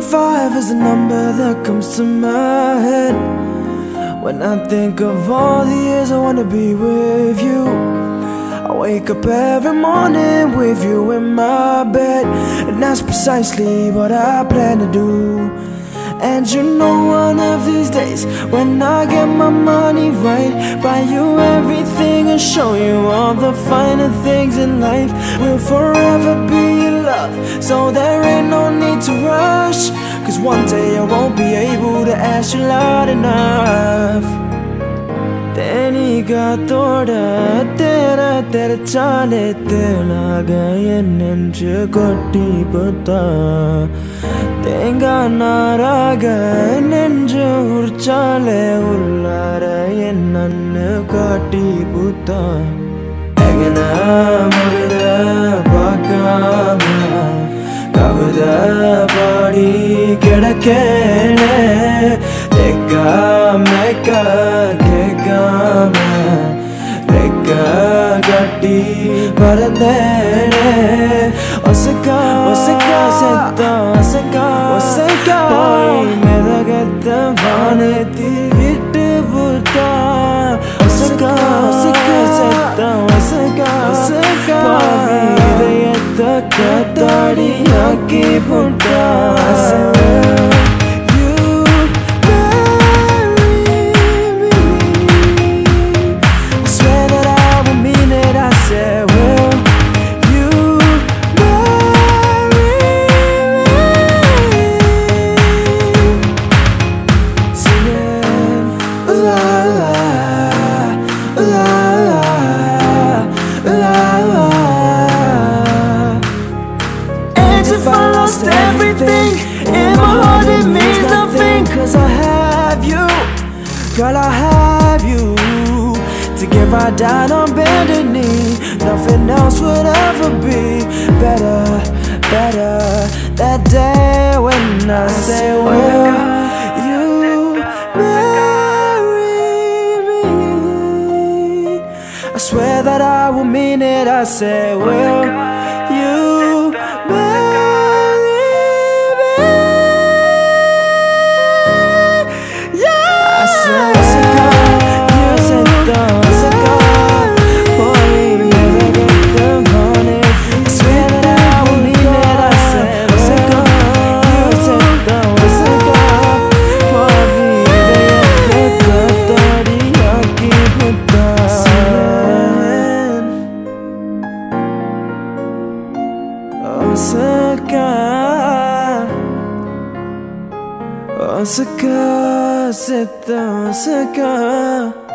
5 is the number that comes to my head when I think of all the years I wanna be with you. I wake up every morning with you in my bed, and that's precisely what I plan to do. And you know one of these days, when I get my money right, buy you everything and show you all the finer things in life. We'll forever be in love, so there ain't no need to rush, 'cause one day I won't be able to ask you loud enough. Teniga thoda tera tera chale telaga ennenju kotti putta tenga naraga ennenju urchale ullara ennannu kotti putta egana mudira pakama kavada padi kedakene ekka mekka gatti parandene osaka setta osaka poi meragetta vanethi vittu putta osaka setta osaka poi idayatha kattadi aaki putta. If I lost everything in my heart, it means nothing, 'cause I have you, girl, I have you. To give I died on bended knee, nothing else would ever be better. That day when I say, will you marry me? I swear that I will mean it. I say, will you marry me? Yeah. I say, osaka, you said osaka, poi meragetta vanethi. I swear that I will mean it. I say, osaka, you said osaka, poi idayatha kattadi aaki putta. Osaka, Osaka, setta Osaka.